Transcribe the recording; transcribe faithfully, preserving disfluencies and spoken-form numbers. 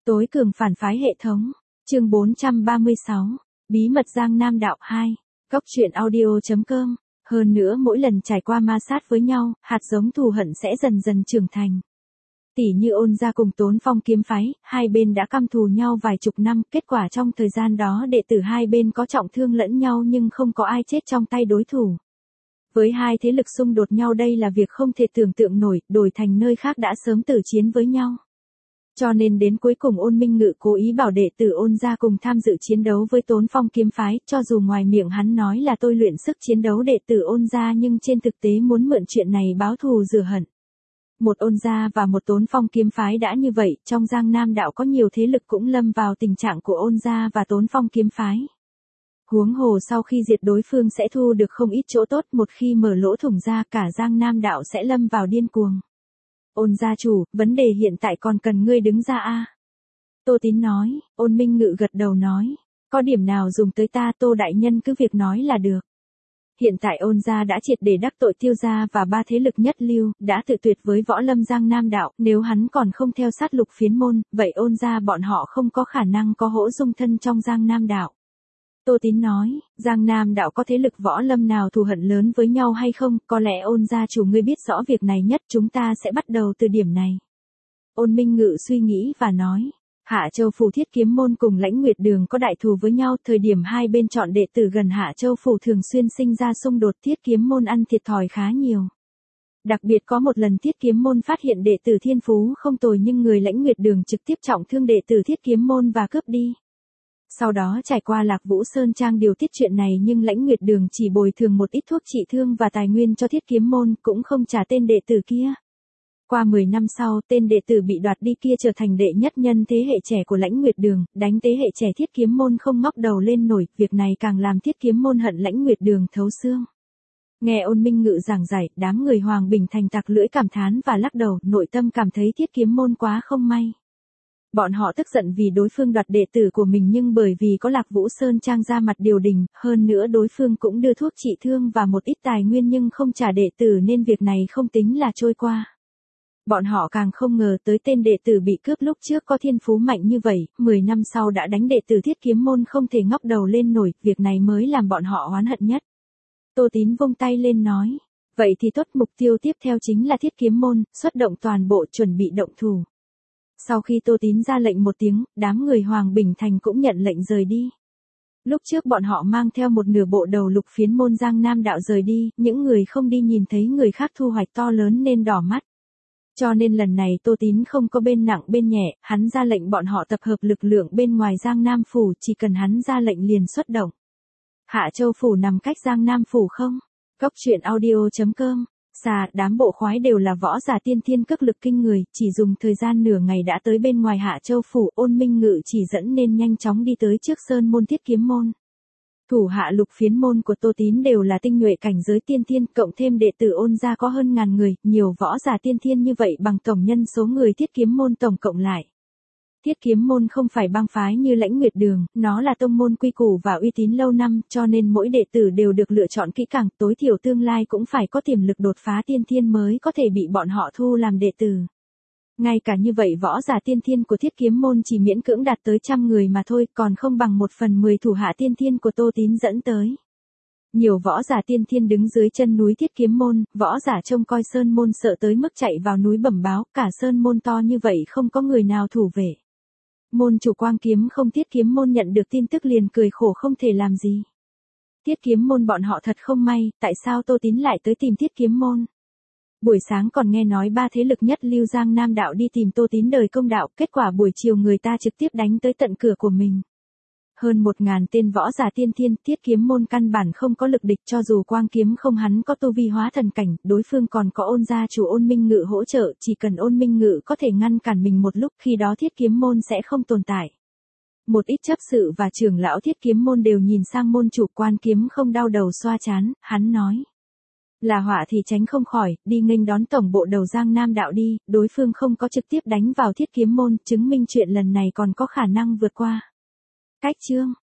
Tối cường phản phái hệ thống. Chương bốn trăm ba mươi sáu. Bí mật Giang Nam đạo hai. Góc truyện audio chấm com. Hơn nữa mỗi lần trải qua ma sát với nhau, hạt giống thù hận sẽ dần dần trưởng thành. Tỷ như Ôn gia cùng Tốn Phong kiếm phái, hai bên đã căm thù nhau vài chục năm, kết quả trong thời gian đó đệ tử hai bên có trọng thương lẫn nhau nhưng không có ai chết trong tay đối thủ. Với hai thế lực xung đột nhau đây là việc không thể tưởng tượng nổi, đổi thành nơi khác đã sớm tử chiến với nhau. Cho nên đến cuối cùng Ôn Minh Ngự cố ý bảo đệ tử Ôn gia cùng tham dự chiến đấu với Tốn Phong kiếm phái, cho dù ngoài miệng hắn nói là tôi luyện sức chiến đấu đệ tử Ôn gia nhưng trên thực tế muốn mượn chuyện này báo thù rửa hận. Một Ôn gia và một Tốn Phong kiếm phái đã như vậy, trong Giang Nam đạo có nhiều thế lực cũng lâm vào tình trạng của Ôn gia và Tốn Phong kiếm phái. Huống hồ sau khi diệt đối phương sẽ thu được không ít chỗ tốt, một khi mở lỗ thủng ra cả Giang Nam đạo sẽ lâm vào điên cuồng. Ôn gia chủ, vấn đề hiện tại còn cần ngươi đứng ra a. Tô Tín nói. Ôn Minh Ngự gật đầu nói. Có điểm nào dùng tới ta Tô đại nhân cứ việc nói là được. Hiện tại Ôn gia đã triệt để đắc tội Tiêu gia và ba thế lực nhất lưu, đã tự tuyệt với võ lâm Giang Nam đạo, nếu hắn còn không theo sát Lục Phiến môn, vậy Ôn gia bọn họ không có khả năng có hỗ dung thân trong Giang Nam đạo. Tô Tín nói, Giang Nam đạo có thế lực võ lâm nào thù hận lớn với nhau hay không, có lẽ Ôn gia chủ ngươi biết rõ việc này nhất, chúng ta sẽ bắt đầu từ điểm này. Ôn Minh Ngự suy nghĩ và nói, Hạ Châu Phủ Thiết Kiếm môn cùng Lãnh Nguyệt Đường có đại thù với nhau, thời điểm hai bên chọn đệ tử gần Hạ Châu Phủ thường xuyên sinh ra xung đột, Thiết Kiếm môn ăn thiệt thòi khá nhiều. Đặc biệt có một lần Thiết Kiếm môn phát hiện đệ tử thiên phú không tồi nhưng người Lãnh Nguyệt Đường trực tiếp trọng thương đệ tử Thiết Kiếm môn và cướp đi. Sau đó trải qua Lạc Vũ Sơn Trang điều tiết chuyện này nhưng Lãnh Nguyệt Đường chỉ bồi thường một ít thuốc trị thương và tài nguyên cho Thiết Kiếm môn, cũng không trả tên đệ tử kia. Qua mười năm sau, tên đệ tử bị đoạt đi kia trở thành đệ nhất nhân thế hệ trẻ của Lãnh Nguyệt Đường, đánh thế hệ trẻ Thiết Kiếm môn không ngóc đầu lên nổi, việc này càng làm Thiết Kiếm môn hận Lãnh Nguyệt Đường thấu xương. Nghe Ôn Minh Ngự giảng giải, đám người Hoàng Bình Thành tặc lưỡi cảm thán và lắc đầu, nội tâm cảm thấy Thiết Kiếm môn quá không may. Bọn họ tức giận vì đối phương đoạt đệ tử của mình nhưng bởi vì có Lạc Vũ Sơn Trang ra mặt điều đình, hơn nữa đối phương cũng đưa thuốc trị thương và một ít tài nguyên nhưng không trả đệ tử nên việc này không tính là trôi qua. Bọn họ càng không ngờ tới tên đệ tử bị cướp lúc trước có thiên phú mạnh như vậy, mười năm sau đã đánh đệ tử Thiết Kiếm môn không thể ngóc đầu lên nổi, việc này mới làm bọn họ oán hận nhất. Tô Tín vung tay lên nói, vậy thì tốt, mục tiêu tiếp theo chính là Thiết Kiếm môn, xuất động toàn bộ chuẩn bị động thủ. Sau khi Tô Tín ra lệnh một tiếng, đám người Hoàng Bình Thành cũng nhận lệnh rời đi. Lúc trước bọn họ mang theo một nửa bộ đầu Lục Phiến môn Giang Nam đạo rời đi, những người không đi nhìn thấy người khác thu hoạch to lớn nên đỏ mắt. Cho nên lần này Tô Tín không có bên nặng bên nhẹ, hắn ra lệnh bọn họ tập hợp lực lượng bên ngoài Giang Nam Phủ, chỉ cần hắn ra lệnh liền xuất động. Hạ Châu Phủ nằm cách Giang Nam Phủ không? Góc truyện audio chấm com. Xà, đám bộ khoái đều là võ giả tiên thiên cước lực kinh người, chỉ dùng thời gian nửa ngày đã tới bên ngoài Hạ Châu Phủ. Ôn Minh Ngự chỉ dẫn nên nhanh chóng đi tới trước sơn môn Thiết Kiếm môn. Thủ hạ Lục Phiến môn của Tô Tín đều là tinh nhuệ cảnh giới tiên thiên, cộng thêm đệ tử Ôn gia có hơn ngàn người, nhiều võ giả tiên thiên như vậy bằng tổng nhân số người Thiết Kiếm môn tổng cộng lại. Thiết Kiếm môn không phải bang phái như Lãnh Nguyệt Đường, nó là tông môn quy củ và uy tín lâu năm, cho nên mỗi đệ tử đều được lựa chọn kỹ càng, tối thiểu tương lai cũng phải có tiềm lực đột phá tiên thiên mới có thể bị bọn họ thu làm đệ tử. Ngay cả như vậy võ giả tiên thiên của Thiết Kiếm môn chỉ miễn cưỡng đạt tới trăm người mà thôi, còn không bằng một phần mười thủ hạ tiên thiên của Tô Tín dẫn tới. Nhiều võ giả tiên thiên đứng dưới chân núi Thiết Kiếm môn, võ giả trông coi sơn môn sợ tới mức chạy vào núi bẩm báo, cả sơn môn to như vậy không có người nào thủ vệ. Môn chủ Quang Kiếm không Thiết Kiếm môn nhận được tin tức liền cười khổ không thể làm gì. Thiết Kiếm môn bọn họ thật không may, tại sao Tô Tín lại tới tìm Thiết Kiếm môn? Buổi sáng còn nghe nói ba thế lực nhất lưu Giang Nam đạo đi tìm Tô Tín đời công đạo, kết quả buổi chiều người ta trực tiếp đánh tới tận cửa của mình. Hơn một ngàn tên võ giả tiên thiên, Thiết Kiếm môn căn bản không có lực địch, cho dù Quang Kiếm không hắn có tu vi hóa thần cảnh, đối phương còn có Ôn gia chủ Ôn Minh Ngự hỗ trợ, chỉ cần Ôn Minh Ngự có thể ngăn cản mình một lúc, khi đó Thiết Kiếm môn sẽ không tồn tại. Một ít chấp sự và trưởng lão Thiết Kiếm môn đều nhìn sang môn chủ. Quan Kiếm không đau đầu xoa chán, hắn nói. Là họa thì tránh không khỏi, đi nghênh đón tổng bộ đầu Giang Nam đạo đi, đối phương không có trực tiếp đánh vào Thiết Kiếm môn, chứng minh chuyện lần này còn có khả năng vượt qua. Cách chương